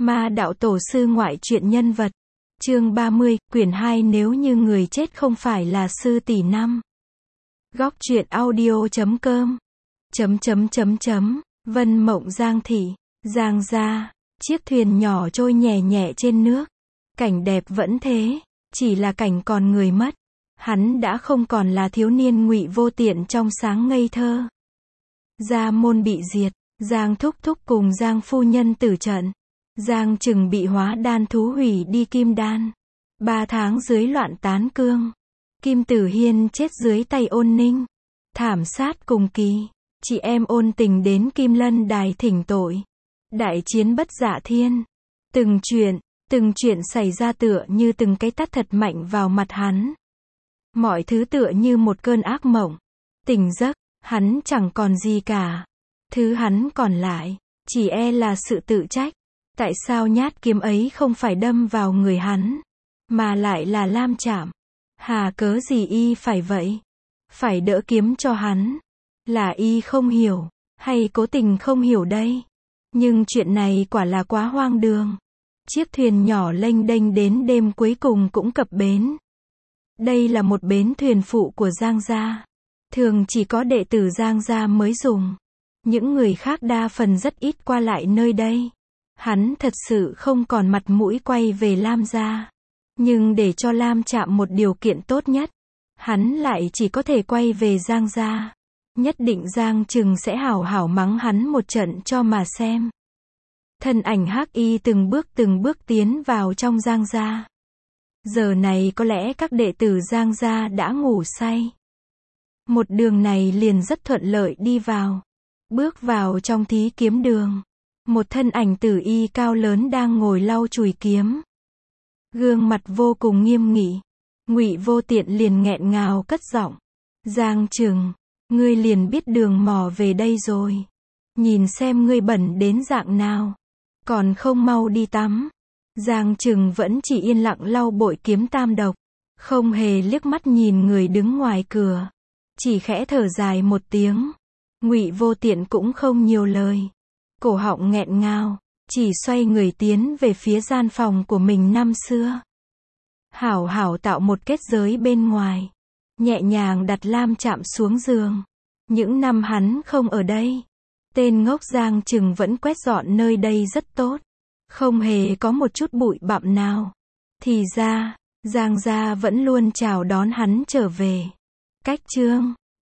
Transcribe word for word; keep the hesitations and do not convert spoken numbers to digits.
Ma đạo tổ sư ngoại truyện nhân vật. Chương ba mươi, quyển hai nếu như người chết không phải là sư tỷ năm. Góc truyện audio chấm com. Chấm chấm chấm chấm. Vân Mộng Giang thị, Giang gia, chiếc thuyền nhỏ trôi nhẹ nhẹ trên nước. Cảnh đẹp vẫn thế, chỉ là cảnh còn người mất. Hắn đã không còn là thiếu niên Ngụy Vô Tiện trong sáng ngây thơ. Gia môn bị diệt, Giang thúc thúc cùng Giang phu nhân tử trận. Giang Trừng bị hóa đan thú hủy đi kim đan. Ba tháng dưới loạn tán cương. Kim Tử Hiên chết dưới tay Ôn Ninh. Thảm sát cùng kỳ. Chị em Ôn Tình đến Kim Lân đài thỉnh tội. Đại chiến bất dạ thiên. Từng chuyện, từng chuyện xảy ra tựa như từng cái tát thật mạnh vào mặt hắn. Mọi thứ tựa như một cơn ác mộng. Tỉnh giấc, hắn chẳng còn gì cả. Thứ hắn còn lại, chỉ e là sự tự trách. Tại sao nhát kiếm ấy không phải đâm vào người hắn, mà lại là Lam Trạm? Hà cớ gì y phải vậy? Phải đỡ kiếm cho hắn? Là y không hiểu, hay cố tình không hiểu đây? Nhưng chuyện này quả là quá hoang đường. Chiếc thuyền nhỏ lênh đênh đến đêm cuối cùng cũng cập bến. Đây là một bến thuyền phụ của Giang gia. Thường chỉ có đệ tử Giang gia mới dùng. Những người khác đa phần rất ít qua lại nơi đây. Hắn thật sự không còn mặt mũi quay về Lam gia. Nhưng để cho Lam Trạm một điều kiện tốt nhất, hắn lại chỉ có thể quay về Giang gia. Nhất định Giang Trừng sẽ hảo hảo mắng hắn một trận cho mà xem. Thân ảnh Hắc Y từng bước từng bước tiến vào trong Giang gia. Giờ này có lẽ các đệ tử Giang gia đã ngủ say. Một đường này liền rất thuận lợi đi vào. Bước vào trong thí kiếm đường. Một thân ảnh tử y cao lớn đang ngồi lau chùi kiếm. Gương mặt vô cùng nghiêm nghị. Ngụy Vô Tiện liền nghẹn ngào cất giọng. Giang Trừng, ngươi liền biết đường mò về đây rồi. Nhìn xem ngươi bẩn đến dạng nào. Còn không mau đi tắm. Giang Trừng vẫn chỉ yên lặng lau bội kiếm tam độc. Không hề liếc mắt nhìn người đứng ngoài cửa. Chỉ khẽ thở dài một tiếng. Ngụy Vô Tiện cũng không nhiều lời. Cổ họng nghẹn ngào, chỉ xoay người tiến về phía gian phòng của mình năm xưa. Hảo hảo tạo một kết giới bên ngoài. Nhẹ nhàng đặt Lam Trạm xuống giường. Những năm hắn không ở đây. Tên ngốc Giang Trừng vẫn quét dọn nơi đây rất tốt. Không hề có một chút bụi bặm nào. Thì ra, Giang gia vẫn luôn chào đón hắn trở về. Cách chương